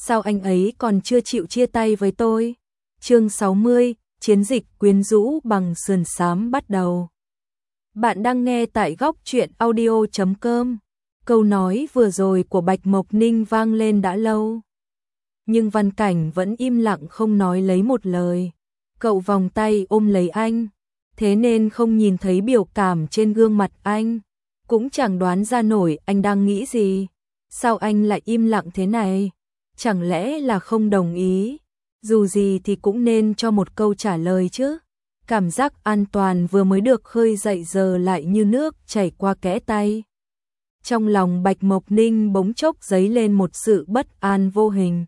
sao anh ấy còn chưa chịu chia tay với tôi? Chương 60, chiến dịch quyến rũ bằng sườn xám bắt đầu. Bạn đang nghe tại góc truyện audio.com. Câu nói vừa rồi của Bạch Mộc Ninh vang lên đã lâu. Nhưng Văn Cảnh vẫn im lặng không nói lấy một lời. Cậu vòng tay ôm lấy anh, thế nên không nhìn thấy biểu cảm trên gương mặt anh. Cũng chẳng đoán ra nổi anh đang nghĩ gì. Sao anh lại im lặng thế này? Chẳng lẽ là không đồng ý? Dù gì thì cũng nên cho một câu trả lời chứ. Cảm giác an toàn vừa mới được khơi dậy giờ lại như nước chảy qua kẽ tay. Trong lòng Bạch Mộc Ninh bỗng chốc dấy lên một sự bất an vô hình.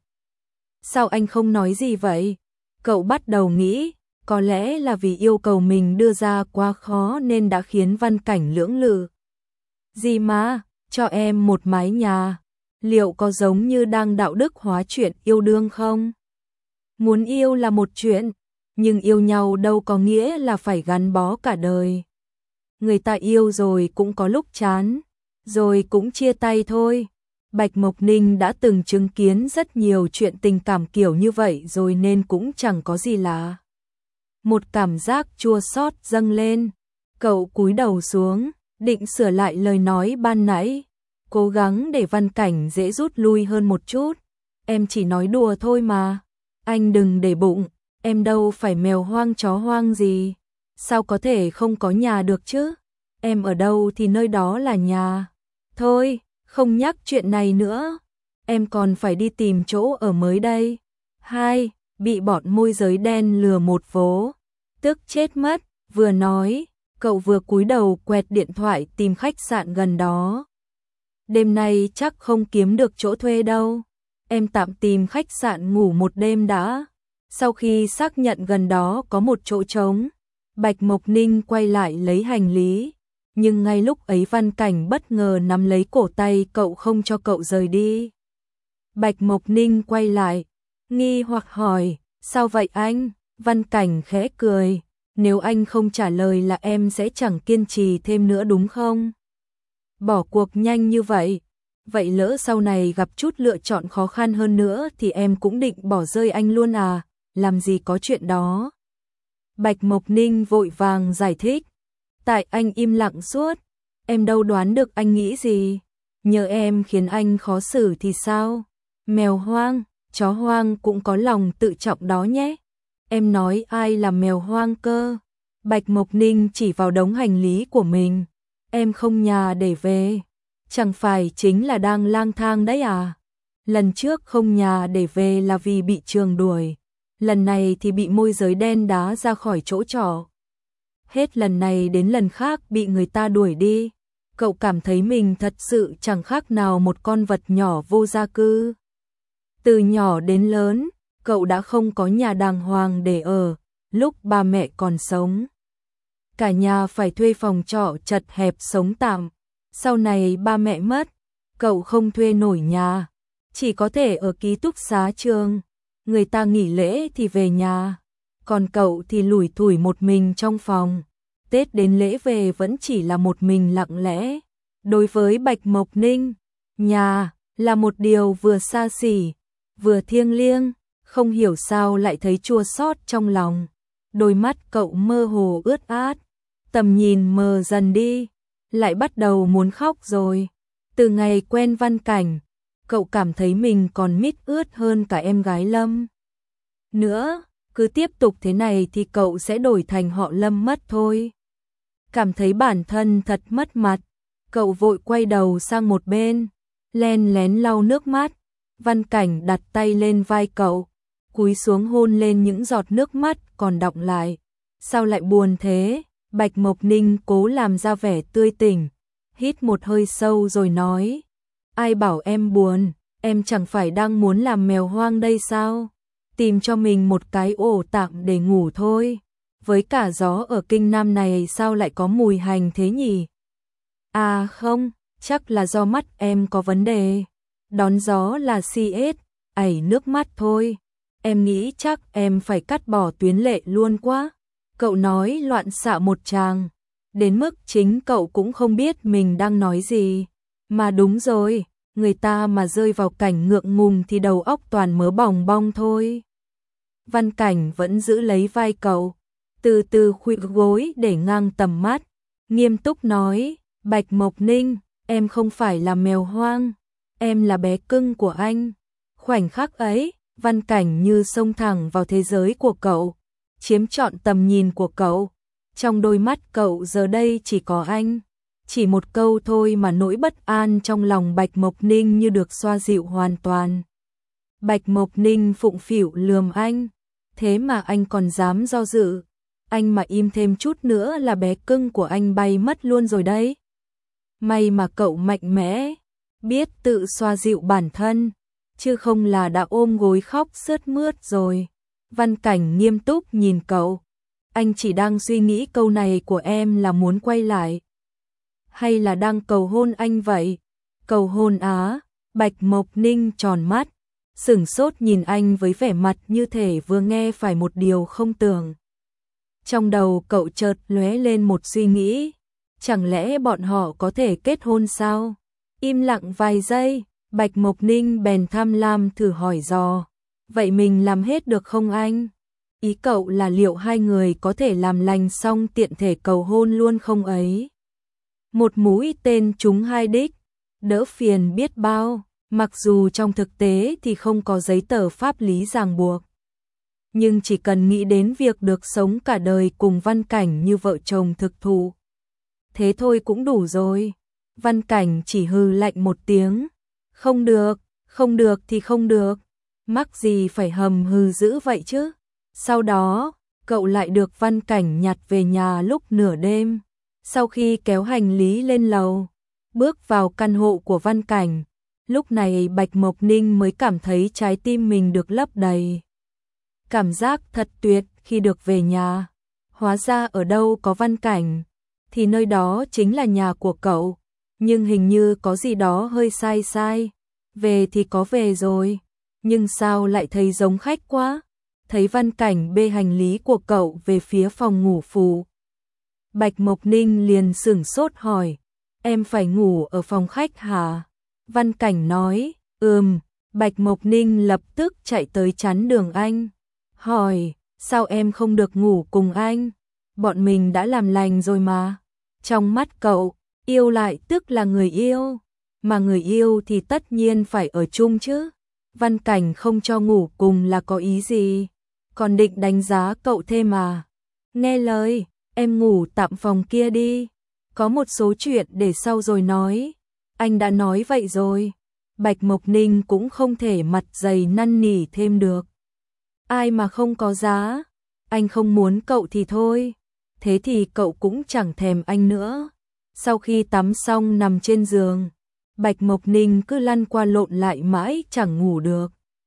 Sao anh không nói gì vậy? Cậu bắt đầu nghĩ, có lẽ là vì yêu cầu mình đưa ra quá khó nên đã khiến Văn Cảnh lưỡng lự. Gì mà, cho em một mái nhà, liệu có giống như đang đạo đức hóa chuyện yêu đương không? Muốn yêu là một chuyện, nhưng yêu nhau đâu có nghĩa là phải gắn bó cả đời. Người ta yêu rồi cũng có lúc chán, rồi cũng chia tay thôi. Bạch Mộc Ninh đã từng chứng kiến rất nhiều chuyện tình cảm kiểu như vậy rồi nên cũng chẳng có gì lạ. Một cảm giác chua xót dâng lên, cậu cúi đầu xuống, định sửa lại lời nói ban nãy, cố gắng để Văn Cảnh dễ rút lui hơn một chút. Em chỉ nói đùa thôi mà, anh đừng để bụng, em đâu phải mèo hoang chó hoang gì, sao có thể không có nhà được chứ? Em ở đâu thì nơi đó là nhà. Thôi, không nhắc chuyện này nữa, em còn phải đi tìm chỗ ở mới đây. Hai, bị bọn môi giới đen lừa một vố, tức chết mất, vừa nói, cậu vừa cúi đầu quẹt điện thoại tìm khách sạn gần đó. Đêm nay chắc không kiếm được chỗ thuê đâu, em tạm tìm khách sạn ngủ một đêm đã. Sau khi xác nhận gần đó có một chỗ trống, Bạch Mộc Ninh quay lại lấy hành lý. Nhưng ngay lúc ấy Văn Cảnh bất ngờ nắm lấy cổ tay cậu không cho cậu rời đi. Bạch Mộc Ninh quay lại, nghi hoặc hỏi, sao vậy anh? Văn Cảnh khẽ cười, nếu anh không trả lời là em sẽ chẳng kiên trì thêm nữa đúng không? Bỏ cuộc nhanh như vậy, vậy lỡ sau này gặp chút lựa chọn khó khăn hơn nữa thì em cũng định bỏ rơi anh luôn à? Làm gì có chuyện đó. Bạch Mộc Ninh vội vàng giải thích. Tại anh im lặng suốt, em đâu đoán được anh nghĩ gì. Nhớ em khiến anh khó xử thì sao? Mèo hoang, chó hoang cũng có lòng tự trọng đó nhé. Em nói ai là mèo hoang cơ? Bạch Mộc Ninh chỉ vào đống hành lý của mình. Em không nhà để về, chẳng phải chính là đang lang thang đấy à? Lần trước không nhà để về là vì bị trường đuổi, lần này thì bị môi giới đen đá ra khỏi chỗ trọ. Hết lần này đến lần khác bị người ta đuổi đi, cậu cảm thấy mình thật sự chẳng khác nào một con vật nhỏ vô gia cư. Từ nhỏ đến lớn, cậu đã không có nhà đàng hoàng để ở, lúc ba mẹ còn sống. Cả nhà phải thuê phòng trọ chật hẹp sống tạm, sau này ba mẹ mất, cậu không thuê nổi nhà, chỉ có thể ở ký túc xá trường, người ta nghỉ lễ thì về nhà. Còn cậu thì lủi thủi một mình trong phòng, Tết đến lễ về vẫn chỉ là một mình lặng lẽ. Đối với Bạch Mộc Ninh, nhà là một điều vừa xa xỉ, vừa thiêng liêng, không hiểu sao lại thấy chua xót trong lòng. Đôi mắt cậu mơ hồ ướt át, tầm nhìn mờ dần đi, lại bắt đầu muốn khóc rồi. Từ ngày quen Văn Cảnh, cậu cảm thấy mình còn mít ướt hơn cả em gái Lâm nữa. Cứ tiếp tục thế này thì cậu sẽ đổi thành họ Lâm mất thôi. Cảm thấy bản thân thật mất mặt, cậu vội quay đầu sang một bên, len lén lau nước mắt. Văn Cảnh đặt tay lên vai cậu, cúi xuống hôn lên những giọt nước mắt còn đọng lại. Sao lại buồn thế? Bạch Mộc Ninh cố làm ra vẻ tươi tỉnh, hít một hơi sâu rồi nói, ai bảo em buồn, em chẳng phải đang muốn làm mèo hoang đây sao? Tìm cho mình một cái ổ tạm để ngủ thôi. Với cả gió ở Kinh Nam này sao lại có mùi hành thế nhỉ? À không, chắc là do mắt em có vấn đề. Đón gió là CS, ảy nước mắt thôi. Em nghĩ chắc em phải cắt bỏ tuyến lệ luôn quá. Cậu nói loạn xạ một tràng, đến mức chính cậu cũng không biết mình đang nói gì. Mà đúng rồi, người ta mà rơi vào cảnh ngượng ngùng thì đầu óc toàn mớ bòng bong thôi. Văn Cảnh vẫn giữ lấy vai cậu, từ từ khuỵu gối để ngang tầm mắt, nghiêm túc nói, Bạch Mộc Ninh, em không phải là mèo hoang, em là bé cưng của anh. Khoảnh khắc ấy, Văn Cảnh như xông thẳng vào thế giới của cậu, chiếm trọn tầm nhìn của cậu. Trong đôi mắt cậu giờ đây chỉ có anh. Chỉ một câu thôi mà nỗi bất an trong lòng Bạch Mộc Ninh như được xoa dịu hoàn toàn. Bạch Mộc Ninh phụng phịu lườm anh, thế mà anh còn dám do dự. Anh mà im thêm chút nữa là bé cưng của anh bay mất luôn rồi đấy. May mà cậu mạnh mẽ, biết tự xoa dịu bản thân, chứ không là đã ôm gối khóc sướt mướt rồi. Văn Cảnh nghiêm túc nhìn cậu. Anh chỉ đang suy nghĩ câu này của em là muốn quay lại, hay là đang cầu hôn anh vậy? Cầu hôn á? Bạch Mộc Ninh tròn mắt, sửng sốt nhìn anh với vẻ mặt như thể vừa nghe phải một điều không tưởng. Trong đầu cậu chợt lóe lên một suy nghĩ, chẳng lẽ bọn họ có thể kết hôn sao? Im lặng vài giây, Bạch Mộc Ninh bèn tham lam thử hỏi dò, vậy mình làm hết được không anh? Ý cậu là liệu hai người có thể làm lành xong tiện thể cầu hôn luôn không ấy? Một mũi tên trúng hai đích, đỡ phiền biết bao, mặc dù trong thực tế thì không có giấy tờ pháp lý ràng buộc. Nhưng chỉ cần nghĩ đến việc được sống cả đời cùng Văn Cảnh như vợ chồng thực thụ, thế thôi cũng đủ rồi. Văn Cảnh chỉ hừ lạnh một tiếng, không được thì không được, mắc gì phải hầm hừ dữ vậy chứ. Sau đó, cậu lại được Văn Cảnh nhặt về nhà lúc nửa đêm. Sau khi kéo hành lý lên lầu, bước vào căn hộ của Văn Cảnh, lúc này Bạch Mộc Ninh mới cảm thấy trái tim mình được lấp đầy. Cảm giác thật tuyệt khi được về nhà. Hóa ra ở đâu có Văn Cảnh, thì nơi đó chính là nhà của cậu. Nhưng hình như có gì đó hơi sai. Về thì có về rồi, nhưng sao lại thấy giống khách quá. Thấy Văn Cảnh bê hành lý của cậu về phía phòng ngủ phụ, Bạch Mộc Ninh liền sửng sốt hỏi, em phải ngủ ở phòng khách hả? Văn Cảnh nói, Bạch Mộc Ninh lập tức chạy tới chắn đường anh, hỏi, sao em không được ngủ cùng anh? Bọn mình đã làm lành rồi mà. Trong mắt cậu, yêu lại tức là người yêu, mà người yêu thì tất nhiên phải ở chung chứ. Văn Cảnh không cho ngủ cùng là có ý gì? Còn định đánh giá cậu thêm à? Nghe lời, em ngủ tạm phòng kia đi, có một số chuyện để sau rồi nói. Anh đã nói vậy rồi. Bạch Mộc Ninh cũng không thể mặt dày năn nỉ thêm được. Ai mà không có giá, anh không muốn cậu thì thôi, thế thì cậu cũng chẳng thèm anh nữa. Sau khi tắm xong nằm trên giường, Bạch Mộc Ninh cứ lăn qua lộn lại mãi chẳng ngủ được.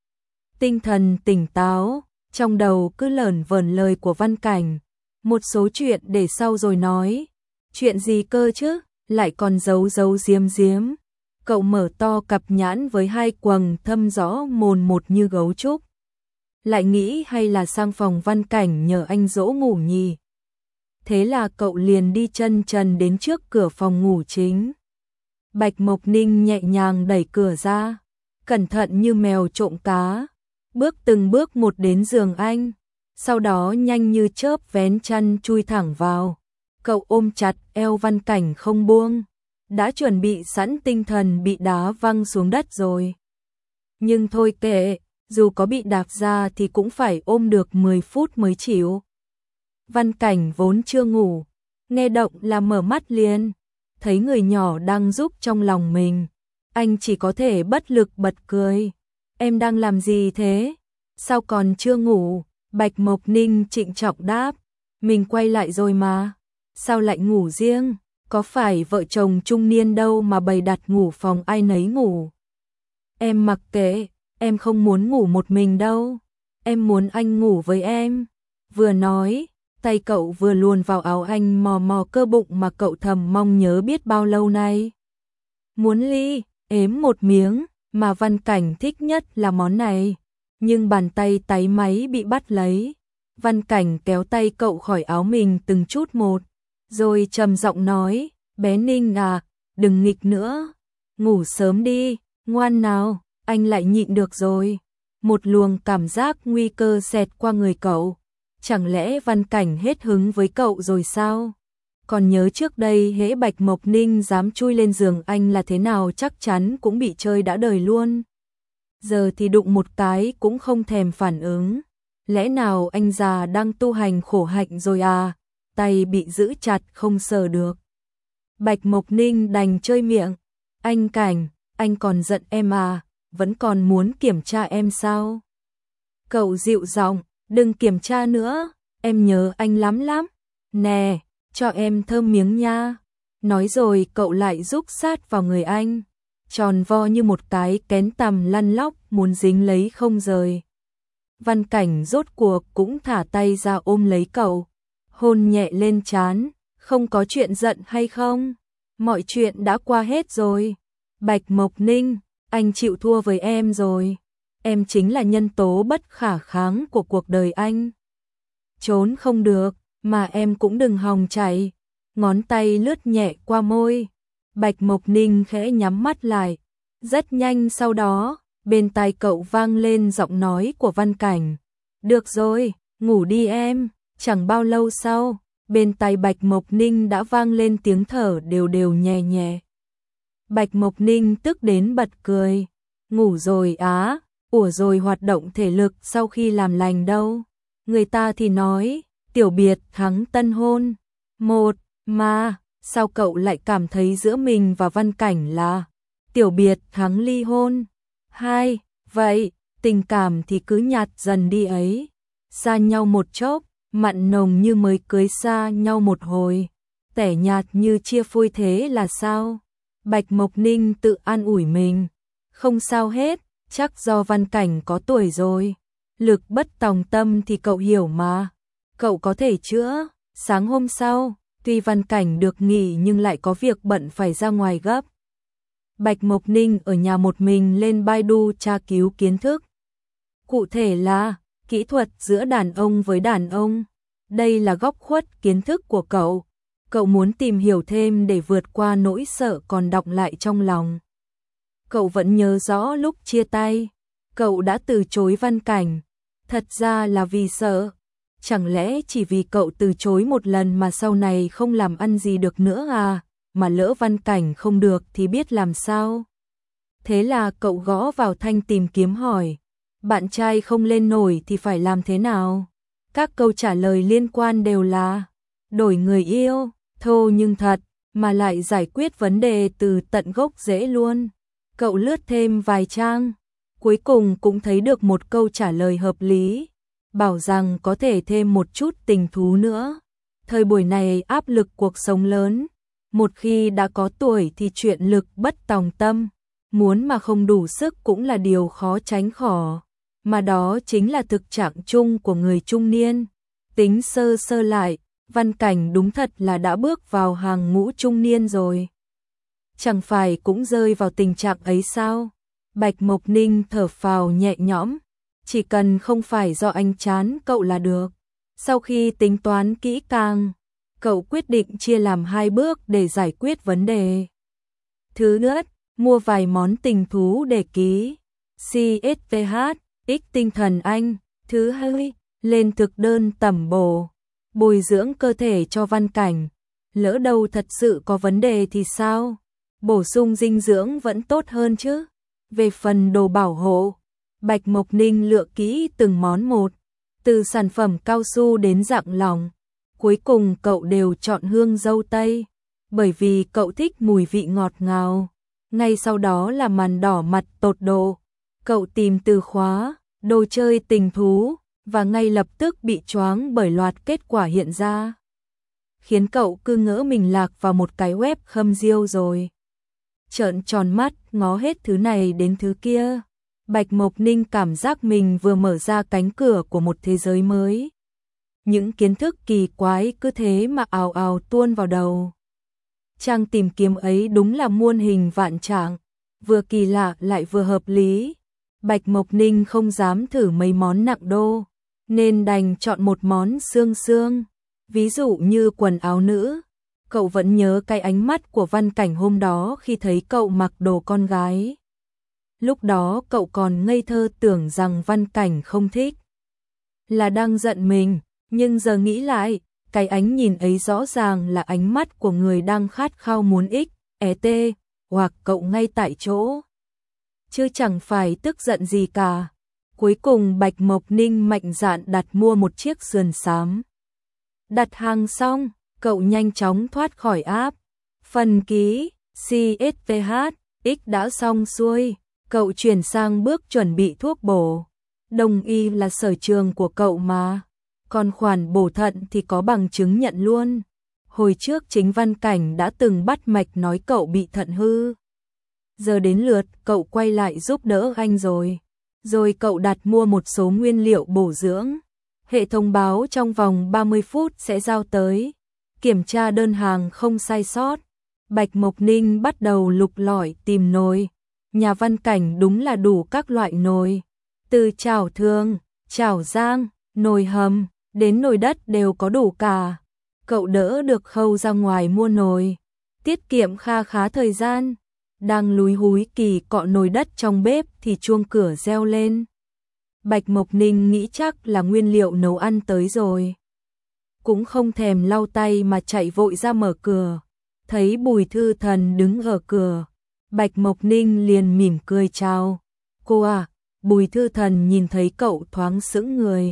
Tinh thần tỉnh táo, trong đầu cứ lởn vởn lời của Văn Cảnh, một số chuyện để sau rồi nói. Chuyện gì cơ chứ, lại còn giấu giếm. Cậu mở to cặp nhãn với hai quầng thâm rõ mồn một như gấu trúc. Lại nghĩ hay là sang phòng Văn Cảnh nhờ anh dỗ ngủ nhỉ. Thế là cậu liền đi chân trần đến trước cửa phòng ngủ chính. Bạch Mộc Ninh nhẹ nhàng đẩy cửa ra, cẩn thận như mèo trộm cá, bước từng bước một đến giường anh, sau đó nhanh như chớp vén chăn chui thẳng vào. Cậu ôm chặt eo Văn Cảnh không buông, đã chuẩn bị sẵn tinh thần bị đá văng xuống đất rồi. Nhưng thôi kệ, dù có bị đạp ra thì cũng phải ôm được 10 phút mới chịu. Văn Cảnh vốn chưa ngủ, nghe động là mở mắt liền, thấy người nhỏ đang giúp trong lòng mình. Anh chỉ có thể bất lực bật cười. Em đang làm gì thế? Sao còn chưa ngủ? Bạch Mộc Ninh trịnh trọng đáp. Mình quay lại rồi mà. Sao lại ngủ riêng? Có phải vợ chồng trung niên đâu mà bày đặt ngủ phòng ai nấy ngủ. Em mặc kệ, em không muốn ngủ một mình đâu. Em muốn anh ngủ với em. Vừa nói, tay cậu vừa luồn vào áo anh mò mò cơ bụng mà cậu thầm mong nhớ biết bao lâu nay. Muốn ếm một miếng, mà Văn Cảnh thích nhất là món này. Nhưng bàn tay táy máy bị bắt lấy. Văn Cảnh kéo tay cậu khỏi áo mình từng chút một, rồi trầm giọng nói, bé Ninh à, đừng nghịch nữa, ngủ sớm đi, Ngoan nào, anh lại nhịn được rồi. Một luồng cảm giác nguy cơ xẹt qua người cậu. Chẳng lẽ Văn Cảnh hết hứng với cậu rồi sao? Còn nhớ trước đây hễ Bạch Mộc Ninh dám chui lên giường anh là thế nào, chắc chắn cũng bị chơi đã đời luôn. Giờ thì đụng một cái cũng không thèm phản ứng. Lẽ nào anh già đang tu hành khổ hạnh rồi à? Tay bị giữ chặt không sờ được. Bạch Mộc Ninh đành chơi miệng. Anh Cảnh, anh còn giận em à? Vẫn còn muốn kiểm tra em sao? Cậu dịu giọng, đừng kiểm tra nữa, em nhớ anh lắm lắm. Nè, cho em thơm miếng nha. Nói rồi cậu lại rúc sát vào người anh, tròn vo như một cái kén tằm lăn lóc muốn dính lấy không rời. Văn Cảnh rốt cuộc cũng thả tay ra ôm lấy cậu, hôn nhẹ lên trán. Không có chuyện giận hay không? Mọi chuyện đã qua hết rồi. Bạch Mộc Ninh, anh chịu thua với em rồi. Em chính là nhân tố bất khả kháng của cuộc đời anh. Trốn không được, mà em cũng đừng hòng chạy. Ngón tay lướt nhẹ qua môi. Bạch Mộc Ninh khẽ nhắm mắt lại. Rất nhanh sau đó, bên tai cậu vang lên giọng nói của Văn Cảnh. Được rồi, ngủ đi em. Chẳng bao lâu sau, bên tai Bạch Mộc Ninh đã vang lên tiếng thở đều đều nhẹ nhẹ. Bạch Mộc Ninh tức đến bật cười. Ngủ rồi á, ủa rồi hoạt động thể lực sau khi làm lành đâu. Người ta thì nói, tiểu biệt thắng tân hôn. Một, mà, sao cậu lại cảm thấy giữa mình và Văn Cảnh là tiểu biệt thắng ly hôn? Hai, vậy, tình cảm thì cứ nhạt dần đi ấy. Xa nhau một chốc, mặn nồng như mới cưới xa nhau một hồi. Tẻ nhạt như chia phôi thế là sao? Bạch Mộc Ninh tự an ủi mình. Không sao hết, chắc do Văn Cảnh có tuổi rồi. Lực bất tòng tâm thì cậu hiểu mà. Cậu có thể chữa. Sáng hôm sau, tuy Văn Cảnh được nghỉ nhưng lại có việc bận phải ra ngoài gấp. Bạch Mộc Ninh ở nhà một mình lên Baidu tra cứu kiến thức. Cụ thể là kỹ thuật giữa đàn ông với đàn ông. Đây là góc khuất kiến thức của cậu. Cậu muốn tìm hiểu thêm để vượt qua nỗi sợ còn đọng lại trong lòng. Cậu vẫn nhớ rõ lúc chia tay, cậu đã từ chối Văn Cảnh. Thật ra là vì sợ. Chẳng lẽ chỉ vì cậu từ chối một lần mà sau này không làm ăn gì được nữa à? Mà lỡ Văn Cảnh không được thì biết làm sao? Thế là cậu gõ vào thanh tìm kiếm hỏi. Bạn trai không lên nổi thì phải làm thế nào? Các câu trả lời liên quan đều là đổi người yêu, thô nhưng thật, mà lại giải quyết vấn đề từ tận gốc dễ luôn. Cậu lướt thêm vài trang, cuối cùng cũng thấy được một câu trả lời hợp lý, bảo rằng có thể thêm một chút tình thú nữa. Thời buổi này áp lực cuộc sống lớn, một khi đã có tuổi thì chuyện lực bất tòng tâm, muốn mà không đủ sức cũng là điều khó tránh khỏi. Mà đó chính là thực trạng chung của người trung niên. Tính sơ sơ lại, Văn Cảnh đúng thật là đã bước vào hàng ngũ trung niên rồi. Chẳng phải cũng rơi vào tình trạng ấy sao? Bạch Mộc Ninh thở phào nhẹ nhõm, chỉ cần không phải do anh chán cậu là được. Sau khi tính toán kỹ càng, cậu quyết định chia làm hai bước để giải quyết vấn đề. Thứ nhất, mua vài món tình thú để ký CSPH, ích tinh thần anh. Thứ hai, lên thực đơn tẩm bổ, bồi dưỡng cơ thể cho Văn Cảnh. Lỡ đâu thật sự có vấn đề thì sao? Bổ sung dinh dưỡng vẫn tốt hơn chứ. Về phần đồ bảo hộ, Bạch Mộc Ninh lựa kỹ từng món một, từ sản phẩm cao su đến dạng lỏng. Cuối cùng cậu đều chọn hương dâu tây, bởi vì cậu thích mùi vị ngọt ngào. Ngay sau đó là màn đỏ mặt tột độ. Cậu tìm từ khóa, đồ chơi tình thú, và ngay lập tức bị choáng bởi loạt kết quả hiện ra. Khiến cậu cứ ngỡ mình lạc vào một cái web khâm diêu rồi. Trợn tròn mắt, ngó hết thứ này đến thứ kia. Bạch Mộc Ninh cảm giác mình vừa mở ra cánh cửa của một thế giới mới. Những kiến thức kỳ quái cứ thế mà ào ào tuôn vào đầu. Trang tìm kiếm ấy đúng là muôn hình vạn trạng, vừa kỳ lạ lại vừa hợp lý. Bạch Mộc Ninh không dám thử mấy món nặng đô, nên đành chọn một món xương xương. Ví dụ như quần áo nữ. Cậu vẫn nhớ cái ánh mắt của Văn Cảnh hôm đó khi thấy cậu mặc đồ con gái. Lúc đó cậu còn ngây thơ tưởng rằng Văn Cảnh không thích, là đang giận mình, nhưng giờ nghĩ lại, cái ánh nhìn ấy rõ ràng là ánh mắt của người đang khát khao muốn hoặc cậu ngay tại chỗ. Chứ chẳng phải tức giận gì cả. Cuối cùng Bạch Mộc Ninh mạnh dạn đặt mua một chiếc sườn xám. Đặt hàng xong, cậu nhanh chóng thoát khỏi app. Phần ký CSTH X đã xong xuôi, cậu chuyển sang bước chuẩn bị thuốc bổ. Đông y là sở trường của cậu mà, còn khoản bổ thận thì có bằng chứng nhận luôn. Hồi trước chính Văn Cảnh đã từng bắt mạch nói cậu bị thận hư. Giờ đến lượt cậu quay lại giúp đỡ anh rồi. Rồi cậu đặt mua một số nguyên liệu bổ dưỡng. Hệ thống báo trong vòng 30 phút sẽ giao tới. Kiểm tra đơn hàng không sai sót. Bạch Mộc Ninh bắt đầu lục lọi tìm nồi. Nhà Văn Cảnh đúng là đủ các loại nồi. Từ chảo thường, chảo rang, nồi hầm, đến nồi đất đều có đủ cả. Cậu đỡ được khâu ra ngoài mua nồi. Tiết kiệm kha khá thời gian. Đang lúi húi kỳ cọ nồi đất trong bếp thì chuông cửa reo lên. Bạch Mộc Ninh nghĩ chắc là nguyên liệu nấu ăn tới rồi. Cũng không thèm lau tay mà chạy vội ra mở cửa. Thấy Bùi Thư Thần đứng ở cửa. Bạch Mộc Ninh liền mỉm cười chào. Cô à, Bùi Thư Thần nhìn thấy cậu thoáng sững người.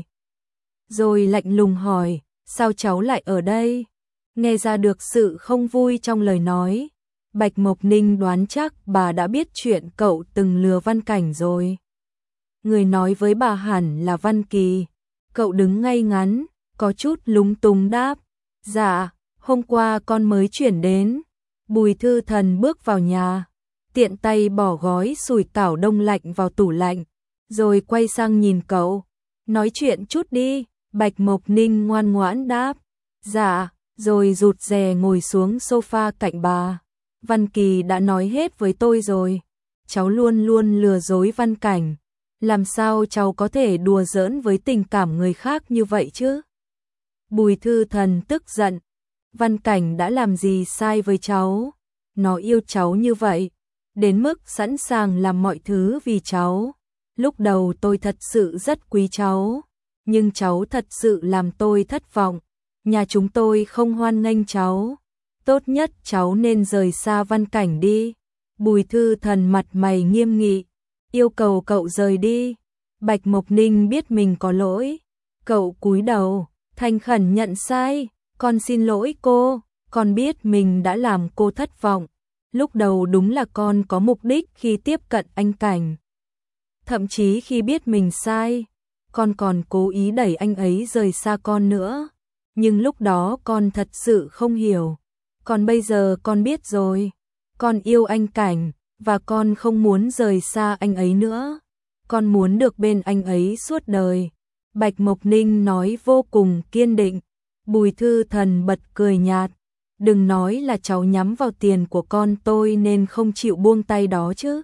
Rồi lạnh lùng hỏi, sao cháu lại ở đây? Nghe ra được sự không vui trong lời nói. Bạch Mộc Ninh đoán chắc bà đã biết chuyện cậu từng lừa Văn Cảnh rồi. Người nói với bà hẳn là Văn Kỳ. Cậu đứng ngay ngắn, có chút lúng túng đáp. Dạ, hôm qua con mới chuyển đến. Bùi Thư Thần bước vào nhà, tiện tay bỏ gói sủi cảo đông lạnh vào tủ lạnh, rồi quay sang nhìn cậu. Nói chuyện chút đi, Bạch Mộc Ninh ngoan ngoãn đáp. Dạ, rồi rụt rè ngồi xuống sofa cạnh bà. Văn Kỳ đã nói hết với tôi rồi. Cháu luôn luôn lừa dối Văn Cảnh. Làm sao cháu có thể đùa giỡn với tình cảm người khác như vậy chứ? Bùi Thư Thần tức giận. Văn Cảnh đã làm gì sai với cháu? Nó yêu cháu như vậy, đến mức sẵn sàng làm mọi thứ vì cháu. Lúc đầu tôi thật sự rất quý cháu, nhưng cháu thật sự làm tôi thất vọng. Nhà chúng tôi không hoan nghênh cháu. Tốt nhất cháu nên rời xa Văn Cảnh đi. Bùi Thư Thần mặt mày nghiêm nghị, yêu cầu cậu rời đi. Bạch Mộc Ninh biết mình có lỗi. Cậu cúi đầu, thành khẩn nhận sai. Con xin lỗi cô, con biết mình đã làm cô thất vọng. Lúc đầu đúng là con có mục đích khi tiếp cận anh Cảnh. Thậm chí khi biết mình sai, con còn cố ý đẩy anh ấy rời xa con nữa. Nhưng lúc đó con thật sự không hiểu. Còn bây giờ con biết rồi. Con yêu anh Cảnh, và con không muốn rời xa anh ấy nữa. Con muốn được bên anh ấy suốt đời. Bạch Mộc Ninh nói vô cùng kiên định. Bùi Thư Thần bật cười nhạt. Đừng nói là cháu nhắm vào tiền của con tôi nên không chịu buông tay đó chứ.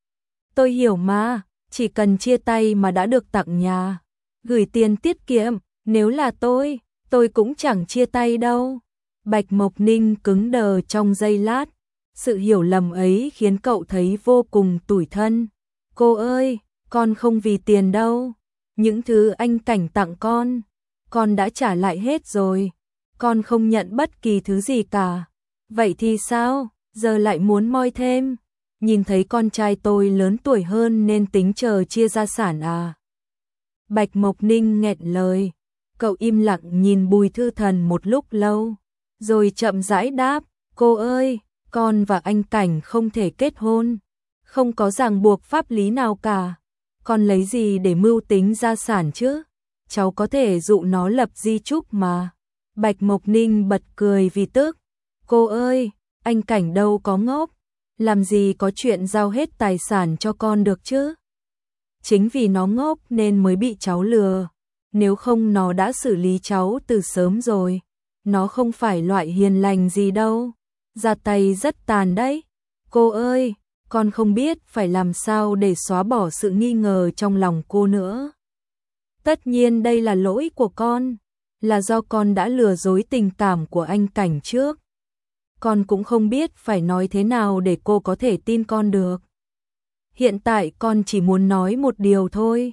Tôi hiểu mà, chỉ cần chia tay mà đã được tặng nhà, gửi tiền tiết kiệm, nếu là tôi cũng chẳng chia tay đâu. Bạch Mộc Ninh cứng đờ trong giây lát. Sự hiểu lầm ấy khiến cậu thấy vô cùng tủi thân. Cô ơi, con không vì tiền đâu. Những thứ anh Cảnh tặng con đã trả lại hết rồi. Con không nhận bất kỳ thứ gì cả. Vậy thì sao, giờ lại muốn moi thêm? Nhìn thấy con trai tôi lớn tuổi hơn nên tính chờ chia gia sản à? Bạch Mộc Ninh nghẹn lời. Cậu im lặng nhìn Bùi Thư Thần một lúc lâu, rồi chậm rãi đáp, cô ơi, con và anh Cảnh không thể kết hôn, không có ràng buộc pháp lý nào cả. Con lấy gì để mưu tính gia sản chứ? Cháu có thể dụ nó lập di chúc mà. Bạch Mộc Ninh bật cười vì tức. Cô ơi, anh Cảnh đâu có ngốc, làm gì có chuyện giao hết tài sản cho con được chứ? Chính vì nó ngốc nên mới bị cháu lừa. Nếu không nó đã xử lý cháu từ sớm rồi. Nó không phải loại hiền lành gì đâu. Ra tay rất tàn đấy. Cô ơi, con không biết phải làm sao để xóa bỏ sự nghi ngờ trong lòng cô nữa. Tất nhiên đây là lỗi của con, là do con đã lừa dối tình cảm của anh Cảnh trước. Con cũng không biết phải nói thế nào để cô có thể tin con được. Hiện tại con chỉ muốn nói một điều thôi.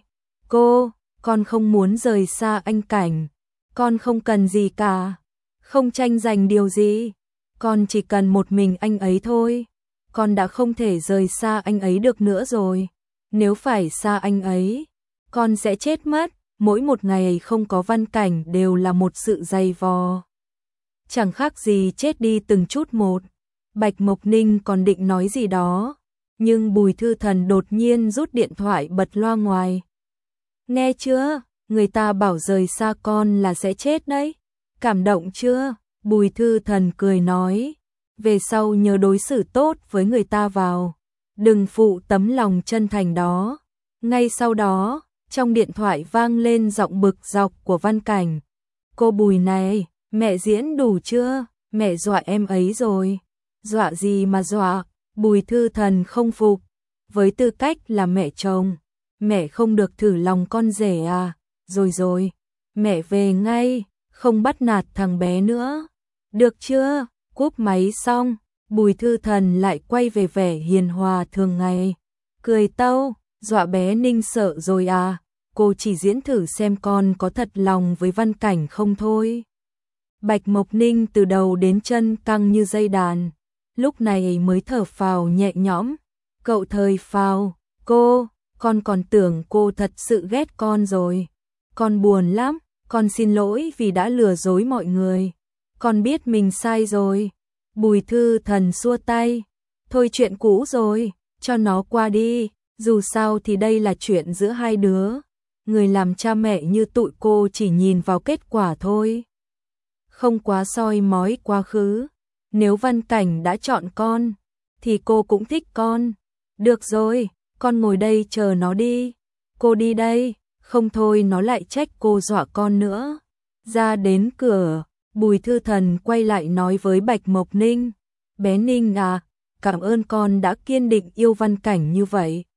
Con không muốn rời xa anh Cảnh. Con không cần gì cả. Không tranh giành điều gì. Con chỉ cần một mình anh ấy thôi. Con đã không thể rời xa anh ấy được nữa rồi. Nếu phải xa anh ấy, con sẽ chết mất. Mỗi một ngày không có Văn Cảnh đều là một sự dày vò. Chẳng khác gì chết đi từng chút một. Bạch Mộc Ninh còn định nói gì đó, nhưng Bùi Thư Thần đột nhiên rút điện thoại bật loa ngoài. Nghe chưa? Người ta bảo rời xa con là sẽ chết đấy. Cảm động chưa? Bùi Thư Thần cười nói. Về sau nhớ đối xử tốt với người ta vào. Đừng phụ tấm lòng chân thành đó. Ngay sau đó, trong điện thoại vang lên giọng bực dọc của Văn Cảnh. Cô Bùi này, mẹ diễn đủ chưa? Mẹ dọa em ấy rồi. Dọa gì mà dọa? Bùi Thư Thần không phục. Với tư cách là mẹ chồng, mẹ không được thử lòng con rể à? Rồi, mẹ về ngay, không bắt nạt thằng bé nữa. Được chưa? Cúp máy xong, Bùi Thư Thần lại quay về vẻ hiền hòa thường ngày. Cười tâu, dọa bé Ninh sợ rồi à? Cô chỉ diễn thử xem con có thật lòng với Văn Cảnh không thôi. Bạch Mộc Ninh từ đầu đến chân căng như dây đàn. Lúc này mới thở phào nhẹ nhõm. Cậu thời phào, con còn tưởng cô thật sự ghét con rồi. Con buồn lắm, con xin lỗi vì đã lừa dối mọi người. Con biết mình sai rồi. Bùi Thư Thần xua tay. Thôi chuyện cũ rồi, cho nó qua đi. Dù sao thì đây là chuyện giữa hai đứa. Người làm cha mẹ như tụi cô chỉ nhìn vào kết quả thôi. Không quá soi mói quá khứ. Nếu Văn Cảnh đã chọn con, thì cô cũng thích con. Được rồi, con ngồi đây chờ nó đi. Cô đi đây, không thôi nó lại trách cô dọa con nữa. Ra đến cửa, Bùi Thư Thần quay lại nói với Bạch Mộc Ninh. Bé Ninh à, cảm ơn con đã kiên định yêu Văn Cảnh như vậy.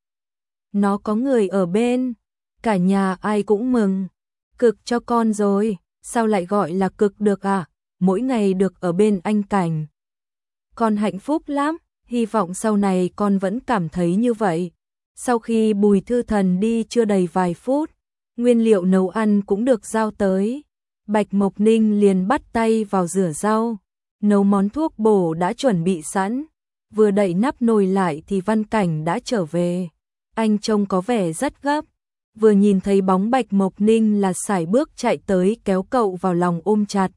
Nó có người ở bên, cả nhà ai cũng mừng. Cực cho con rồi, sao lại gọi là cực được à? Mỗi ngày được ở bên anh Cảnh. Con hạnh phúc lắm, hy vọng sau này con vẫn cảm thấy như vậy. Sau khi Bùi Thư Thần đi chưa đầy vài phút, nguyên liệu nấu ăn cũng được giao tới. Bạch Mộc Ninh liền bắt tay vào rửa rau, nấu món thuốc bổ đã chuẩn bị sẵn. Vừa đậy nắp nồi lại thì Văn Cảnh đã trở về. Anh trông có vẻ rất gấp. Vừa nhìn thấy bóng Bạch Mộc Ninh là sải bước chạy tới kéo cậu vào lòng ôm chặt.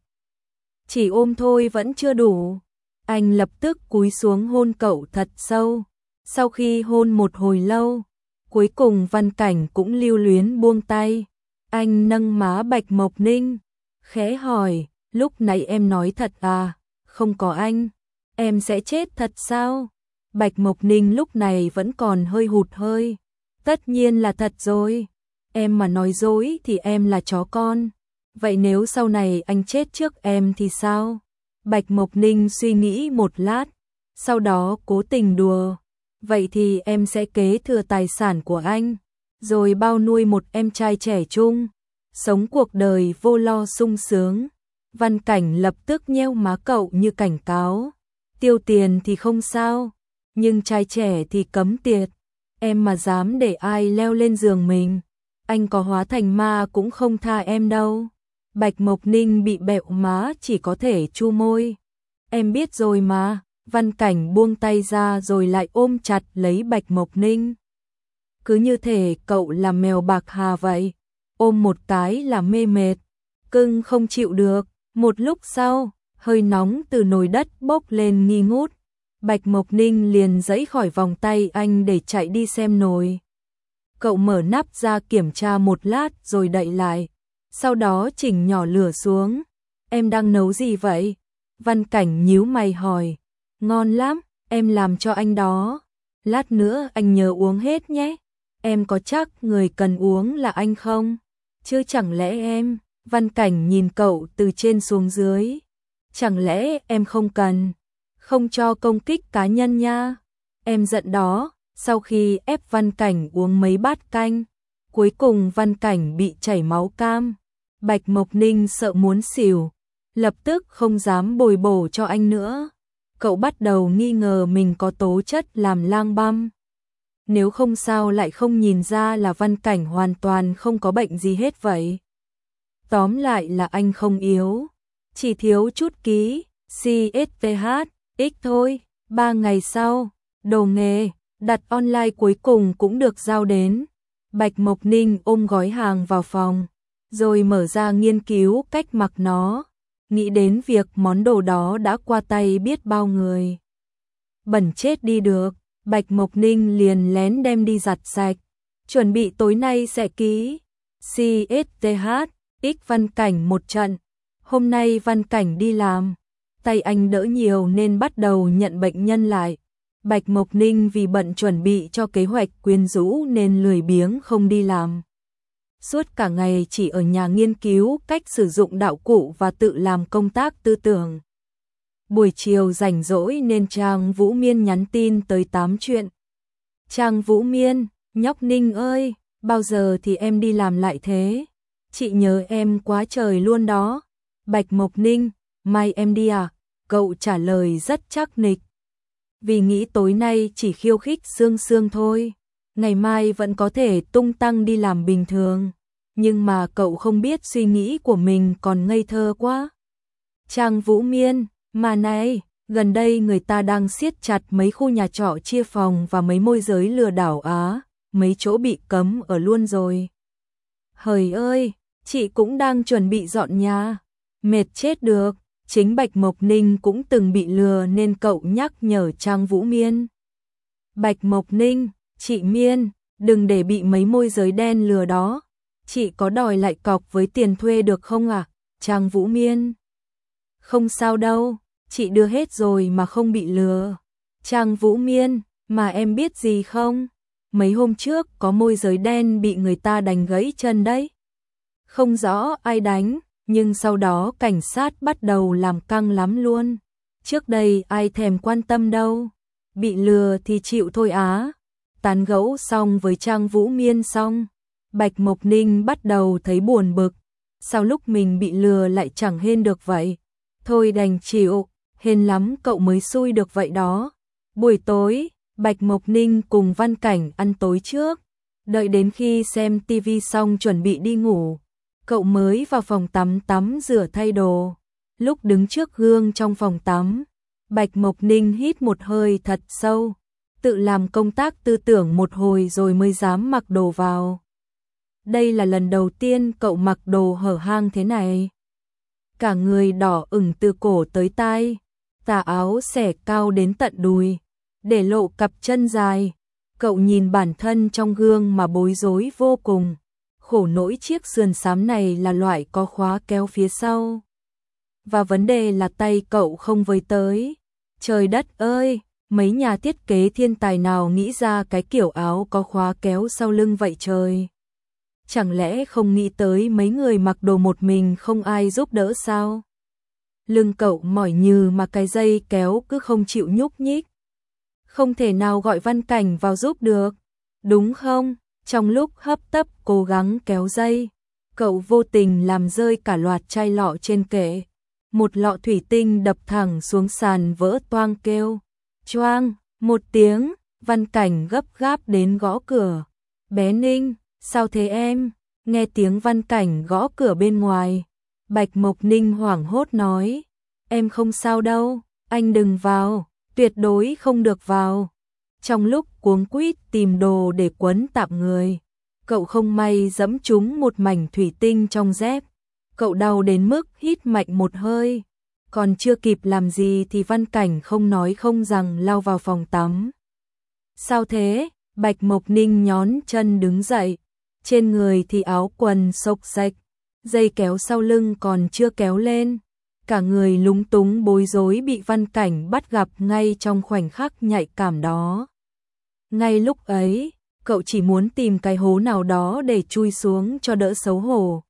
Chỉ ôm thôi vẫn chưa đủ. Anh lập tức cúi xuống hôn cậu thật sâu. Sau khi hôn một hồi lâu, cuối cùng Văn Cảnh cũng lưu luyến buông tay. Anh nâng má Bạch Mộc Ninh, khẽ hỏi, lúc nãy em nói thật à? Không có anh, em sẽ chết thật sao? Bạch Mộc Ninh lúc này vẫn còn hơi hụt hơi. Tất nhiên là thật rồi. Em mà nói dối thì em là chó con. Vậy nếu sau này anh chết trước em thì sao? Bạch Mộc Ninh suy nghĩ một lát, sau đó cố tình đùa. Vậy thì em sẽ kế thừa tài sản của anh, rồi bao nuôi một em trai trẻ trung, sống cuộc đời vô lo sung sướng. Văn Cảnh lập tức nheo má cậu như cảnh cáo. Tiêu tiền thì không sao, nhưng trai trẻ thì cấm tiệt. Em mà dám để ai leo lên giường mình, anh có hóa thành ma cũng không tha em đâu. Bạch Mộc Ninh bị bẹo má chỉ có thể chu môi. Em biết rồi mà. Văn Cảnh buông tay ra rồi lại ôm chặt lấy Bạch Mộc Ninh. Cứ như thể cậu là mèo bạc hà vậy. Ôm một cái là mê mệt. Cưng không chịu được. Một lúc sau, hơi nóng từ nồi đất bốc lên nghi ngút. Bạch Mộc Ninh liền giãy khỏi vòng tay anh để chạy đi xem nồi. Cậu mở nắp ra kiểm tra một lát rồi đậy lại. Sau đó chỉnh nhỏ lửa xuống. Em đang nấu gì vậy? Văn Cảnh nhíu mày hỏi. Ngon lắm, em làm cho anh đó. Lát nữa anh nhớ uống hết nhé. Em có chắc người cần uống là anh không? Chứ chẳng lẽ em? Văn Cảnh nhìn cậu từ trên xuống dưới. Chẳng lẽ em không cần? Không cho công kích cá nhân nha. Em giận đó. Sau khi ép Văn Cảnh uống mấy bát canh, cuối cùng Văn Cảnh bị chảy máu cam. Bạch Mộc Ninh sợ muốn xỉu, lập tức không dám bồi bổ cho anh nữa. Cậu bắt đầu nghi ngờ mình có tố chất làm lang băm. nếu không sao lại không nhìn ra là Văn Cảnh hoàn toàn không có bệnh gì hết vậy. Tóm lại là anh không yếu, chỉ thiếu chút ký CSTH, X thôi. 3 ngày sau, đồ nghề, đặt online cuối cùng cũng được giao đến. Bạch Mộc Ninh ôm gói hàng vào phòng, rồi mở ra nghiên cứu cách mặc nó, nghĩ đến việc món đồ đó đã qua tay biết bao người. Bẩn chết đi được, Bạch Mộc Ninh liền lén đem đi giặt sạch, chuẩn bị tối nay sẽ ký CSTH, X Văn Cảnh một trận. Hôm nay Văn Cảnh đi làm, tay anh đỡ nhiều nên bắt đầu nhận bệnh nhân lại. Bạch Mộc Ninh vì bận chuẩn bị cho kế hoạch quyến rũ nên lười biếng không đi làm. Suốt cả ngày chỉ ở nhà nghiên cứu cách sử dụng đạo cụ và tự làm công tác tư tưởng. Buổi chiều rảnh rỗi nên Trang Vũ Miên nhắn tin tới tám chuyện. Trang Vũ Miên, nhóc Ninh ơi, bao giờ thì em đi làm lại thế? Chị nhớ em quá trời luôn đó. Bạch Mộc Ninh, mai em đi à? Cậu trả lời rất chắc nịch. Vì nghĩ tối nay chỉ khiêu khích sương sương thôi, ngày mai vẫn có thể tung tăng đi làm bình thường. Nhưng mà cậu không biết suy nghĩ của mình còn ngây thơ quá. Trang Vũ Miên, mà này, gần đây người ta đang siết chặt mấy khu nhà trọ chia phòng và mấy môi giới lừa đảo Á, mấy chỗ bị cấm ở luôn rồi. Hời ơi, chị cũng đang chuẩn bị dọn nhà, mệt chết được. Chính Bạch Mộc Ninh cũng từng bị lừa nên cậu nhắc nhở Trang Vũ Miên. Bạch Mộc Ninh, chị Miên, đừng để bị mấy môi giới đen lừa đó. Chị có đòi lại cọc với tiền thuê được không à? Trang Vũ Miên. Không sao đâu, chị đưa hết rồi mà không bị lừa. Trang Vũ Miên, mà em biết gì không? Mấy hôm trước có môi giới đen bị người ta đánh gãy chân đấy. Không rõ ai đánh, nhưng sau đó cảnh sát bắt đầu làm căng lắm luôn. Trước đây ai thèm quan tâm đâu. Bị lừa thì chịu thôi á. Tán gẫu xong với Trang Vũ Miên xong, Bạch Mộc Ninh bắt đầu thấy buồn bực. Sao lúc mình bị lừa lại chẳng hên được vậy? Thôi đành chịu, hên lắm cậu mới xui được vậy đó. Buổi tối, Bạch Mộc Ninh cùng Văn Cảnh ăn tối trước. Đợi đến khi xem tivi xong chuẩn bị đi ngủ, cậu mới vào phòng tắm rửa thay đồ. Lúc đứng trước gương trong phòng tắm, Bạch Mộc Ninh hít một hơi thật sâu, tự làm công tác tư tưởng một hồi rồi mới dám mặc đồ vào. Đây là lần đầu tiên cậu mặc đồ hở hang thế này. Cả người đỏ ửng từ cổ tới tai, tà áo xẻ cao đến tận đùi, để lộ cặp chân dài. Cậu nhìn bản thân trong gương mà bối rối vô cùng. Khổ nỗi chiếc sườn xám này là loại có khóa kéo phía sau. Và vấn đề là tay cậu không với tới. Trời đất ơi, mấy nhà thiết kế thiên tài nào nghĩ ra cái kiểu áo có khóa kéo sau lưng vậy trời? Chẳng lẽ không nghĩ tới mấy người mặc đồ một mình không ai giúp đỡ sao? Lưng cậu mỏi nhừ mà cái dây kéo cứ không chịu nhúc nhích. Không thể nào gọi Văn Cảnh vào giúp được, đúng không? Trong lúc hấp tấp cố gắng kéo dây, cậu vô tình làm rơi cả loạt chai lọ trên kệ. Một lọ thủy tinh đập thẳng xuống sàn vỡ toang kêu. Choang, một tiếng, Văn Cảnh gấp gáp đến gõ cửa. Bé Ninh, sao thế em? Nghe tiếng Văn Cảnh gõ cửa bên ngoài. Bạch Mộc Ninh hoảng hốt nói. Em không sao đâu, anh đừng vào, tuyệt đối không được vào. Trong lúc cuống quýt tìm đồ để quấn tạm người, cậu không may giẫm trúng một mảnh thủy tinh trong dép. Cậu đau đến mức hít mạnh một hơi. Còn chưa kịp làm gì thì Văn Cảnh không nói không rằng lao vào phòng tắm. Sao thế? Bạch Mộc Ninh nhón chân đứng dậy. Trên người thì áo quần xộc xệch, dây kéo sau lưng còn chưa kéo lên. Cả người lúng túng bối rối bị Văn Cảnh bắt gặp ngay trong khoảnh khắc nhạy cảm đó. Ngay lúc ấy, cậu chỉ muốn tìm cái hố nào đó để chui xuống cho đỡ xấu hổ.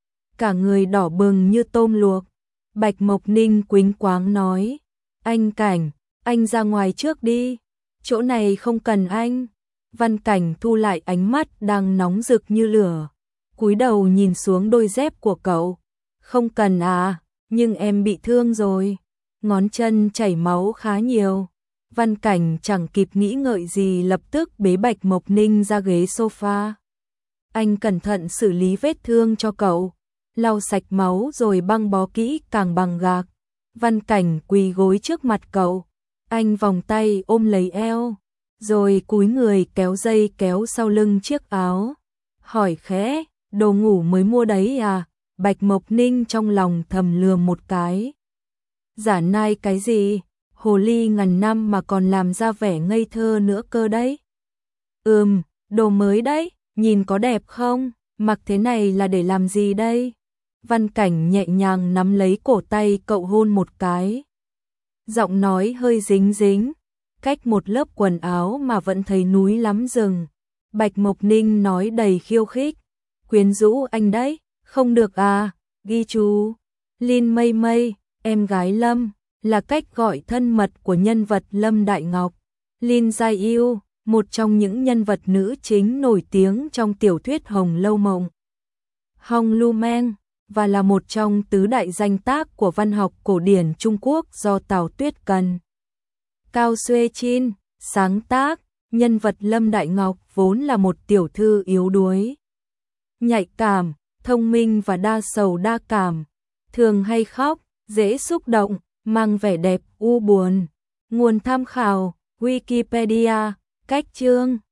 Cả người đỏ bừng như tôm luộc. Bạch Mộc Ninh quýnh quáng nói. Anh Cảnh, anh ra ngoài trước đi. Chỗ này không cần anh. Văn Cảnh thu lại ánh mắt đang nóng rực như lửa. Cúi đầu nhìn xuống đôi dép của cậu. Không cần à, nhưng em bị thương rồi. Ngón chân chảy máu khá nhiều. Văn Cảnh chẳng kịp nghĩ ngợi gì lập tức bế Bạch Mộc Ninh ra ghế sofa. Anh cẩn thận xử lý vết thương cho cậu, lau sạch máu rồi băng bó kỹ càng bằng gạc. Văn Cảnh quỳ gối trước mặt cậu, anh vòng tay ôm lấy eo, rồi cúi người kéo dây kéo sau lưng chiếc áo. Hỏi khẽ, đồ ngủ mới mua đấy à? Bạch Mộc Ninh trong lòng thầm lườm một cái. Giả nai cái gì? Hồ ly ngàn năm mà còn làm ra vẻ ngây thơ nữa cơ đấy. Đồ mới đấy, nhìn có đẹp không? Mặc thế này là để làm gì đây? Văn Cảnh nhẹ nhàng nắm lấy cổ tay cậu hôn một cái. Giọng nói hơi dính dính, cách một lớp quần áo mà vẫn thấy núi lắm rừng. Bạch Mộc Ninh nói đầy khiêu khích, quyến rũ anh đấy, không được à? Ghi chú, Lin Mây Mây, em gái Lâm, là cách gọi thân mật của nhân vật Lâm Đại Ngọc. Lin Giai Yêu, một trong những nhân vật nữ chính nổi tiếng trong tiểu thuyết Hồng Lâu Mộng, Hồng Lu Meng, và là một trong tứ đại danh tác của văn học cổ điển Trung Quốc do Tào Tuyết Cần, Cao Xuê Chin sáng tác. Nhân vật Lâm Đại Ngọc vốn là một tiểu thư yếu đuối, nhạy cảm, thông minh và đa sầu đa cảm, thường hay khóc, dễ xúc động, mang vẻ đẹp u buồn. Nguồn tham khảo Wikipedia, cách chương